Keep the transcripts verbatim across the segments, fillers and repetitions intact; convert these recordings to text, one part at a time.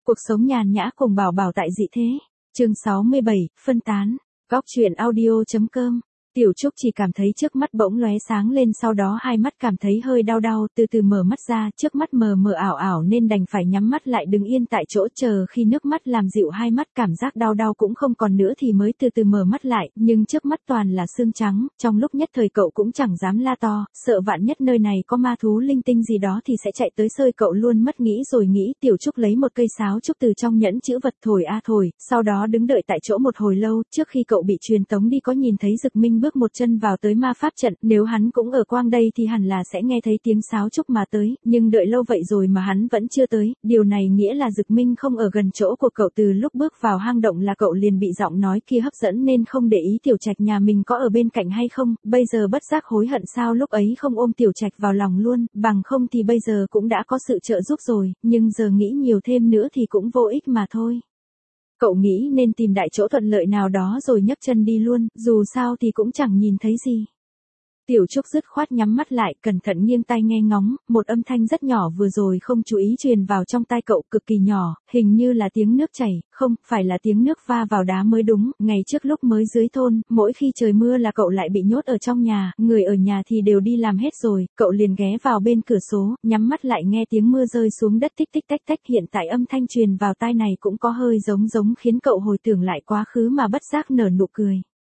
Cuộc sống nhàn nhã cùng Bảo Bảo tại dị thế. Chương sáu mươi bảy, phân tán. Góc truyện audio.com. Tiểu Trúc chỉ cảm thấy trước mắt bỗng lóe sáng lên, sau đó hai mắt cảm thấy hơi đau đau, từ từ mở mắt ra, trước mắt mờ mờ ảo ảo nên đành phải nhắm mắt lại đứng yên tại chỗ chờ khi nước mắt làm dịu hai mắt, cảm giác đau đau cũng không còn nữa thì mới từ từ mở mắt lại, nhưng trước mắt toàn là xương trắng, trong lúc nhất thời cậu cũng chẳng dám la to, sợ vạn nhất nơi này có ma thú linh tinh gì đó thì sẽ chạy tới sơi cậu luôn mất. Nghĩ rồi nghĩ, Tiểu Trúc lấy một cây sáo trúc từ trong nhẫn chữ vật thổi a thổi, sau đó đứng đợi tại chỗ một hồi lâu, trước khi cậu bị truyền tống đi có nhìn thấy Dực Minh bước một chân vào tới ma pháp trận, nếu hắn cũng ở quang đây thì hẳn là sẽ nghe thấy tiếng sáo trúc mà tới, nhưng đợi lâu vậy rồi mà hắn vẫn chưa tới, điều này nghĩa là Dực Minh không ở gần chỗ của cậu. Từ lúc bước vào hang động là cậu liền bị giọng nói kia hấp dẫn nên không để ý Tiểu Trạch nhà mình có ở bên cạnh hay không, bây giờ bất giác hối hận sao lúc ấy không ôm Tiểu Trạch vào lòng luôn, bằng không thì bây giờ cũng đã có sự trợ giúp rồi, nhưng giờ nghĩ nhiều thêm nữa thì cũng vô ích mà thôi. Cậu nghĩ nên tìm đại chỗ thuận lợi nào đó rồi nhấc chân đi luôn, dù sao thì cũng chẳng nhìn thấy gì. Tiểu Trúc dứt khoát nhắm mắt lại, cẩn thận nghiêng tai nghe ngóng, một âm thanh rất nhỏ vừa rồi không chú ý truyền vào trong tai cậu, cực kỳ nhỏ, hình như là tiếng nước chảy, không, phải là tiếng nước va vào đá mới đúng. Ngày trước lúc mới dưới thôn, mỗi khi trời mưa là cậu lại bị nhốt ở trong nhà, người ở nhà thì đều đi làm hết rồi, cậu liền ghé vào bên cửa sổ, nhắm mắt lại nghe tiếng mưa rơi xuống đất tích tích tách tách. Hiện tại âm thanh truyền vào tai này cũng có hơi giống giống khiến cậu hồi tưởng lại quá khứ mà bất giác nở nụ cười.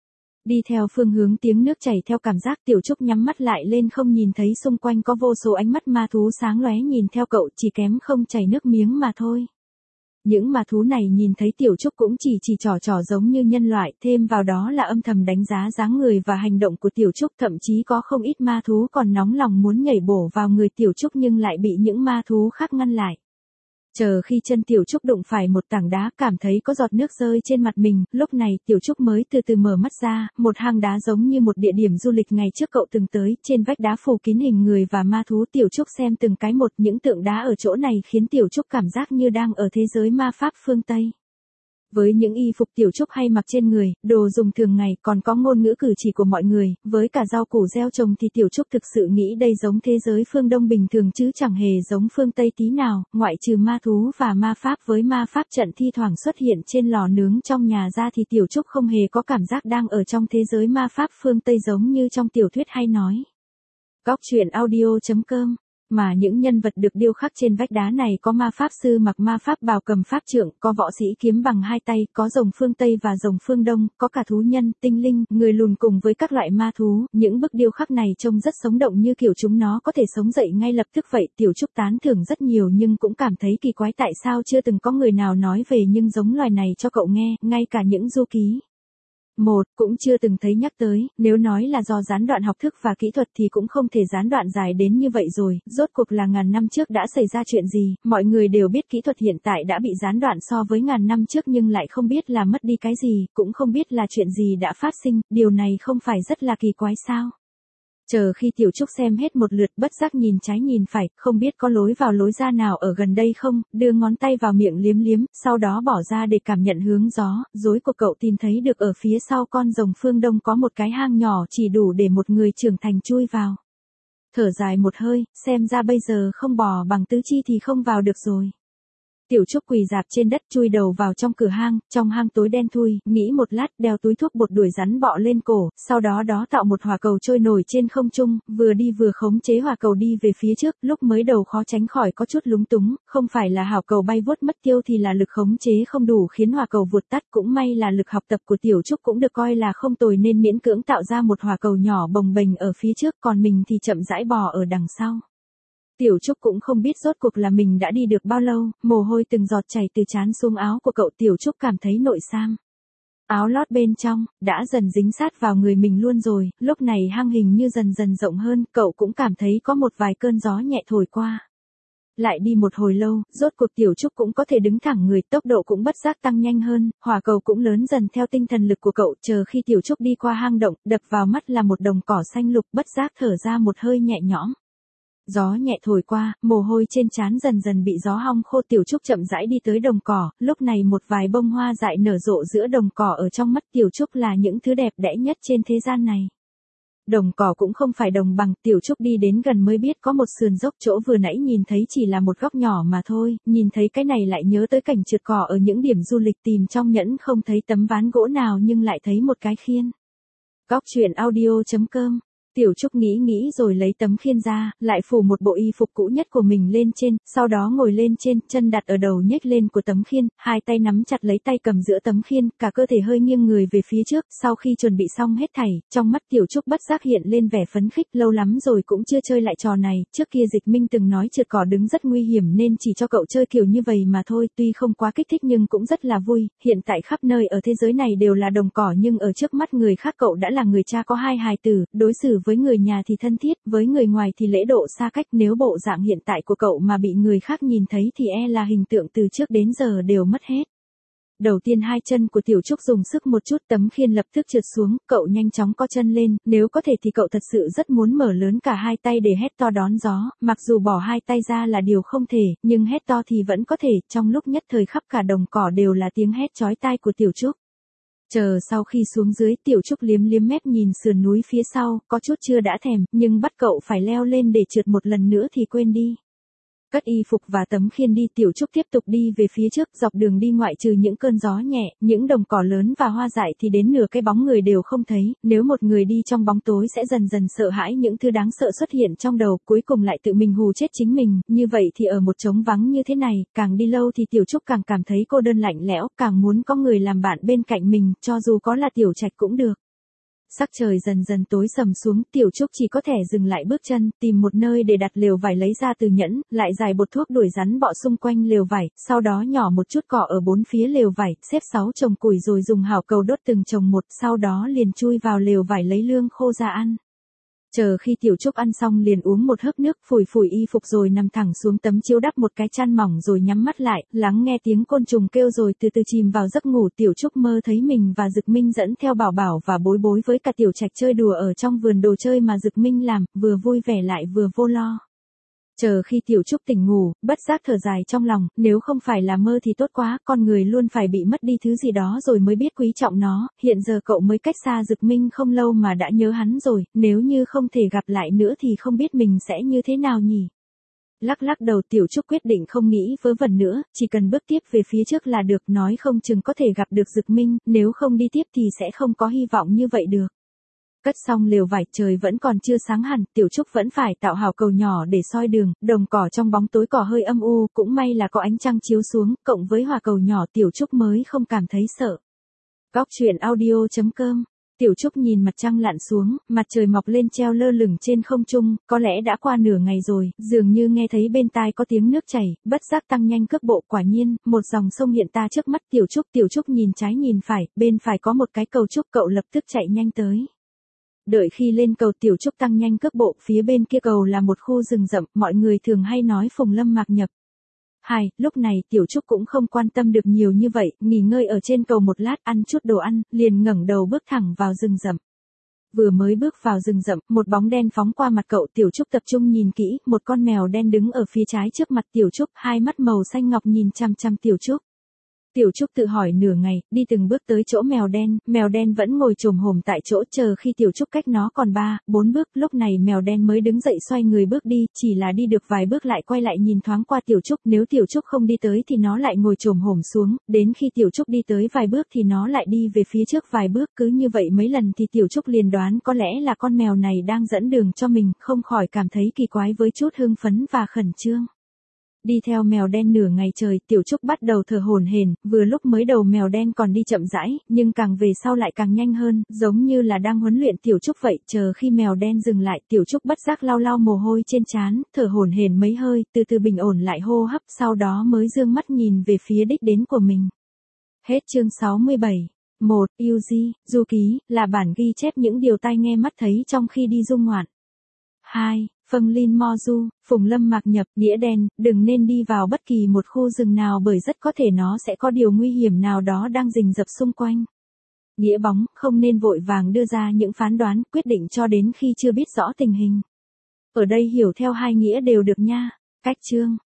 Đi theo phương hướng tiếng nước chảy theo cảm giác, Tiểu Trúc nhắm mắt lại lên không nhìn thấy xung quanh có vô số ánh mắt ma thú sáng lóe nhìn theo cậu, chỉ kém không chảy nước miếng mà thôi. Những ma thú này nhìn thấy Tiểu Trúc cũng chỉ chỉ trò trò giống như nhân loại, thêm vào đó là âm thầm đánh giá dáng người và hành động của Tiểu Trúc, thậm chí có không ít ma thú còn nóng lòng muốn nhảy bổ vào người Tiểu Trúc nhưng lại bị những ma thú khác ngăn lại. Chờ khi chân Tiểu Trúc đụng phải một tảng đá, cảm thấy có giọt nước rơi trên mặt mình, lúc này Tiểu Trúc mới từ từ mở mắt ra, một hang đá giống như một địa điểm du lịch ngày trước cậu từng tới, trên vách đá phủ kín hình người và ma thú. Tiểu Trúc xem từng cái một, những tượng đá ở chỗ này khiến Tiểu Trúc cảm giác như đang ở thế giới ma pháp phương Tây. Với những y phục Tiểu Trúc hay mặc trên người, đồ dùng thường ngày, còn có ngôn ngữ cử chỉ của mọi người, với cả rau củ gieo trồng thì Tiểu Trúc thực sự nghĩ đây giống thế giới phương Đông bình thường chứ chẳng hề giống phương Tây tí nào, ngoại trừ ma thú và ma pháp với ma pháp trận thi thoảng xuất hiện trên lò nướng trong nhà ra thì Tiểu Trúc không hề có cảm giác đang ở trong thế giới ma pháp phương Tây giống như trong tiểu thuyết hay nói. Góc truyện audio.com. Mà những nhân vật được điêu khắc trên vách đá này có ma pháp sư mặc ma pháp bào cầm pháp trượng, có võ sĩ kiếm bằng hai tay, có rồng phương Tây và rồng phương Đông, có cả thú nhân, tinh linh, người lùn cùng với các loại ma thú. Những bức điêu khắc này trông rất sống động như kiểu chúng nó có thể sống dậy ngay lập tức vậy. Tiểu Trúc tán thưởng rất nhiều nhưng cũng cảm thấy kỳ quái tại sao chưa từng có người nào nói về những giống loài này cho cậu nghe, ngay cả những du ký. Một, cũng chưa từng thấy nhắc tới, nếu nói là do gián đoạn học thức và kỹ thuật thì cũng không thể gián đoạn dài đến như vậy rồi, rốt cuộc là ngàn năm trước đã xảy ra chuyện gì, mọi người đều biết kỹ thuật hiện tại đã bị gián đoạn so với ngàn năm trước nhưng lại không biết là mất đi cái gì, cũng không biết là chuyện gì đã phát sinh, điều này không phải rất là kỳ quái sao? Chờ khi Tiểu Trúc xem hết một lượt bất giác nhìn trái nhìn phải, không biết có lối vào lối ra nào ở gần đây không, đưa ngón tay vào miệng liếm liếm, sau đó bỏ ra để cảm nhận hướng gió, rối của cậu tìm thấy được ở phía sau con rồng phương Đông có một cái hang nhỏ chỉ đủ để một người trưởng thành chui vào. Thở dài một hơi, xem ra bây giờ không bò bằng tứ chi thì không vào được rồi. Tiểu Trúc quỳ rạp trên đất chui đầu vào trong cửa hang, trong hang tối đen thui, nghĩ một lát đeo túi thuốc bột đuổi rắn bọ lên cổ, sau đó đó tạo một hỏa cầu trôi nổi trên không trung, vừa đi vừa khống chế hỏa cầu đi về phía trước, lúc mới đầu khó tránh khỏi có chút lúng túng, không phải là hỏa cầu bay vút mất tiêu thì là lực khống chế không đủ khiến hỏa cầu vụt tắt, cũng may là lực học tập của Tiểu Trúc cũng được coi là không tồi nên miễn cưỡng tạo ra một hỏa cầu nhỏ bồng bềnh ở phía trước, còn mình thì chậm rãi bò ở đằng sau. Tiểu Trúc cũng không biết rốt cuộc là mình đã đi được bao lâu, mồ hôi từng giọt chảy từ trán xuống áo của cậu. Tiểu Trúc cảm thấy nội sam, áo lót bên trong, đã dần dính sát vào người mình luôn rồi, lúc này hang hình như dần dần rộng hơn, cậu cũng cảm thấy có một vài cơn gió nhẹ thổi qua. Lại đi một hồi lâu, rốt cuộc Tiểu Trúc cũng có thể đứng thẳng người, tốc độ cũng bất giác tăng nhanh hơn, hỏa cầu cũng lớn dần theo tinh thần lực của cậu. Chờ khi Tiểu Trúc đi qua hang động, đập vào mắt là một đồng cỏ xanh lục, bất giác thở ra một hơi nhẹ nhõm. Gió nhẹ thổi qua, mồ hôi trên trán dần dần bị gió hong khô. Tiểu Trúc chậm rãi đi tới đồng cỏ, lúc này một vài bông hoa dại nở rộ giữa đồng cỏ, ở trong mắt Tiểu Trúc là những thứ đẹp đẽ nhất trên thế gian này. Đồng cỏ cũng không phải đồng bằng, Tiểu Trúc đi đến gần mới biết có một sườn dốc, chỗ vừa nãy nhìn thấy chỉ là một góc nhỏ mà thôi, nhìn thấy cái này lại nhớ tới cảnh trượt cỏ ở những điểm du lịch, tìm trong nhẫn không thấy tấm ván gỗ nào nhưng lại thấy một cái khiên. Góc truyện audio chấm com. Tiểu Trúc nghĩ nghĩ rồi lấy tấm khiên ra, lại phủ một bộ y phục cũ nhất của mình lên trên, sau đó ngồi lên trên, chân đặt ở đầu nhếch lên của tấm khiên, hai tay nắm chặt lấy tay cầm giữa tấm khiên, cả cơ thể hơi nghiêng người về phía trước, sau khi chuẩn bị xong hết thảy, trong mắt Tiểu Trúc bất giác hiện lên vẻ phấn khích, lâu lắm rồi cũng chưa chơi lại trò này, trước kia Dịch Minh từng nói trượt cỏ đứng rất nguy hiểm nên chỉ cho cậu chơi kiểu như vậy mà thôi, tuy không quá kích thích nhưng cũng rất là vui, hiện tại khắp nơi ở thế giới này đều là đồng cỏ nhưng ở trước mắt người khác cậu đã là người cha có hai hài tử, đối xử với người nhà thì thân thiết, với người ngoài thì lễ độ xa cách, nếu bộ dạng hiện tại của cậu mà bị người khác nhìn thấy thì e là hình tượng từ trước đến giờ đều mất hết. Đầu tiên hai chân của Tiểu Trúc dùng sức một chút, tấm khiên lập tức trượt xuống, cậu nhanh chóng co chân lên, nếu có thể thì cậu thật sự rất muốn mở lớn cả hai tay để hét to đón gió, mặc dù bỏ hai tay ra là điều không thể, nhưng hét to thì vẫn có thể, trong lúc nhất thời khắp cả đồng cỏ đều là tiếng hét chói tai của Tiểu Trúc. Chờ sau khi xuống dưới, Tiểu Trúc liếm liếm mép nhìn sườn núi phía sau, có chút chưa đã thèm, nhưng bắt cậu phải leo lên để trượt một lần nữa thì quên đi. Cất y phục và tấm khiên đi, Tiểu Trúc tiếp tục đi về phía trước, dọc đường đi ngoại trừ những cơn gió nhẹ, những đồng cỏ lớn và hoa dại thì đến nửa cái bóng người đều không thấy, nếu một người đi trong bóng tối sẽ dần dần sợ hãi những thứ đáng sợ xuất hiện trong đầu, cuối cùng lại tự mình hù chết chính mình, như vậy thì ở một trống vắng như thế này, càng đi lâu thì Tiểu Trúc càng cảm thấy cô đơn lạnh lẽo, càng muốn có người làm bạn bên cạnh mình, cho dù có là Tiểu Trạch cũng được. Sắc trời dần dần tối sầm xuống, Tiểu Trúc chỉ có thể dừng lại bước chân, tìm một nơi để đặt lều vải lấy ra từ nhẫn, lại giải bột thuốc đuổi rắn bọ xung quanh lều vải, sau đó nhỏ một chút cỏ ở bốn phía lều vải, xếp sáu chồng củi rồi dùng hảo cầu đốt từng chồng một, sau đó liền chui vào lều vải lấy lương khô ra ăn. Chờ khi Tiểu Trúc ăn xong liền uống một hớp nước, phủi phủi y phục rồi nằm thẳng xuống tấm chiếu đắp một cái chăn mỏng rồi nhắm mắt lại, lắng nghe tiếng côn trùng kêu rồi từ từ chìm vào giấc ngủ. Tiểu Trúc mơ thấy mình và Dực Minh dẫn theo Bảo Bảo và Bối Bối với cả Tiểu Trạch chơi đùa ở trong vườn đồ chơi mà Dực Minh làm, vừa vui vẻ lại vừa vô lo. Chờ khi Tiểu Trúc tỉnh ngủ, bất giác thở dài trong lòng, nếu không phải là mơ thì tốt quá, con người luôn phải bị mất đi thứ gì đó rồi mới biết quý trọng nó, hiện giờ cậu mới cách xa Dực Minh không lâu mà đã nhớ hắn rồi, nếu như không thể gặp lại nữa thì không biết mình sẽ như thế nào nhỉ. Lắc lắc đầu, Tiểu Trúc quyết định không nghĩ vớ vẩn nữa, chỉ cần bước tiếp về phía trước là được, nói không chừng có thể gặp được Dực Minh, nếu không đi tiếp thì sẽ không có hy vọng như vậy được. Cất xong lều vải, trời vẫn còn chưa sáng hẳn, Tiểu Trúc vẫn phải tạo hào cầu nhỏ để soi đường, đồng cỏ trong bóng tối cỏ hơi âm u, cũng may là có ánh trăng chiếu xuống, cộng với hỏa cầu nhỏ Tiểu Trúc mới không cảm thấy sợ. Góc truyện audio chấm com. Tiểu Trúc nhìn mặt trăng lặn xuống, mặt trời mọc lên treo lơ lửng trên không trung, có lẽ đã qua nửa ngày rồi, dường như nghe thấy bên tai có tiếng nước chảy, bất giác tăng nhanh cước bộ, quả nhiên, một dòng sông hiện ta trước mắt Tiểu Trúc. Tiểu Trúc nhìn trái nhìn phải, bên phải có một cái cầu trúc, cậu lập tức chạy nhanh tới. Đợi khi lên cầu, Tiểu Trúc tăng nhanh cước bộ, phía bên kia cầu là một khu rừng rậm, mọi người thường hay nói Phùng Lâm Mạc Nhập. Hai, lúc này Tiểu Trúc cũng không quan tâm được nhiều như vậy, nghỉ ngơi ở trên cầu một lát, ăn chút đồ ăn, liền ngẩng đầu bước thẳng vào rừng rậm. Vừa mới bước vào rừng rậm, một bóng đen phóng qua mặt cậu, Tiểu Trúc tập trung nhìn kỹ, một con mèo đen đứng ở phía trái trước mặt Tiểu Trúc, hai mắt màu xanh ngọc nhìn chăm chăm Tiểu Trúc. Tiểu Trúc tự hỏi nửa ngày, đi từng bước tới chỗ mèo đen, mèo đen vẫn ngồi chồm hổm tại chỗ, chờ khi Tiểu Trúc cách nó còn ba, bốn bước, lúc này mèo đen mới đứng dậy xoay người bước đi, chỉ là đi được vài bước lại quay lại nhìn thoáng qua Tiểu Trúc, nếu Tiểu Trúc không đi tới thì nó lại ngồi chồm hổm xuống, đến khi Tiểu Trúc đi tới vài bước thì nó lại đi về phía trước vài bước, cứ như vậy mấy lần thì Tiểu Trúc liền đoán có lẽ là con mèo này đang dẫn đường cho mình, không khỏi cảm thấy kỳ quái với chút hưng phấn và khẩn trương. Đi theo mèo đen nửa ngày trời, Tiểu Trúc bắt đầu thở hổn hển, vừa lúc mới đầu mèo đen còn đi chậm rãi, nhưng càng về sau lại càng nhanh hơn, giống như là đang huấn luyện Tiểu Trúc vậy. Chờ khi mèo đen dừng lại, Tiểu Trúc bất giác lau lau mồ hôi trên trán, thở hổn hển mấy hơi, từ từ bình ổn lại hô hấp, sau đó mới dương mắt nhìn về phía đích đến của mình. Hết chương sáu mươi bảy. một. u giê, du ký, là bản ghi chép những điều tai nghe mắt thấy trong khi đi du ngoạn. hai. Phâng Linh Mo Du, Phùng Lâm Mạc Nhập, nghĩa đen, đừng nên đi vào bất kỳ một khu rừng nào bởi rất có thể nó sẽ có điều nguy hiểm nào đó đang rình rập xung quanh. Nghĩa bóng, không nên vội vàng đưa ra những phán đoán, quyết định cho đến khi chưa biết rõ tình hình. Ở đây hiểu theo hai nghĩa đều được nha. Cách chương.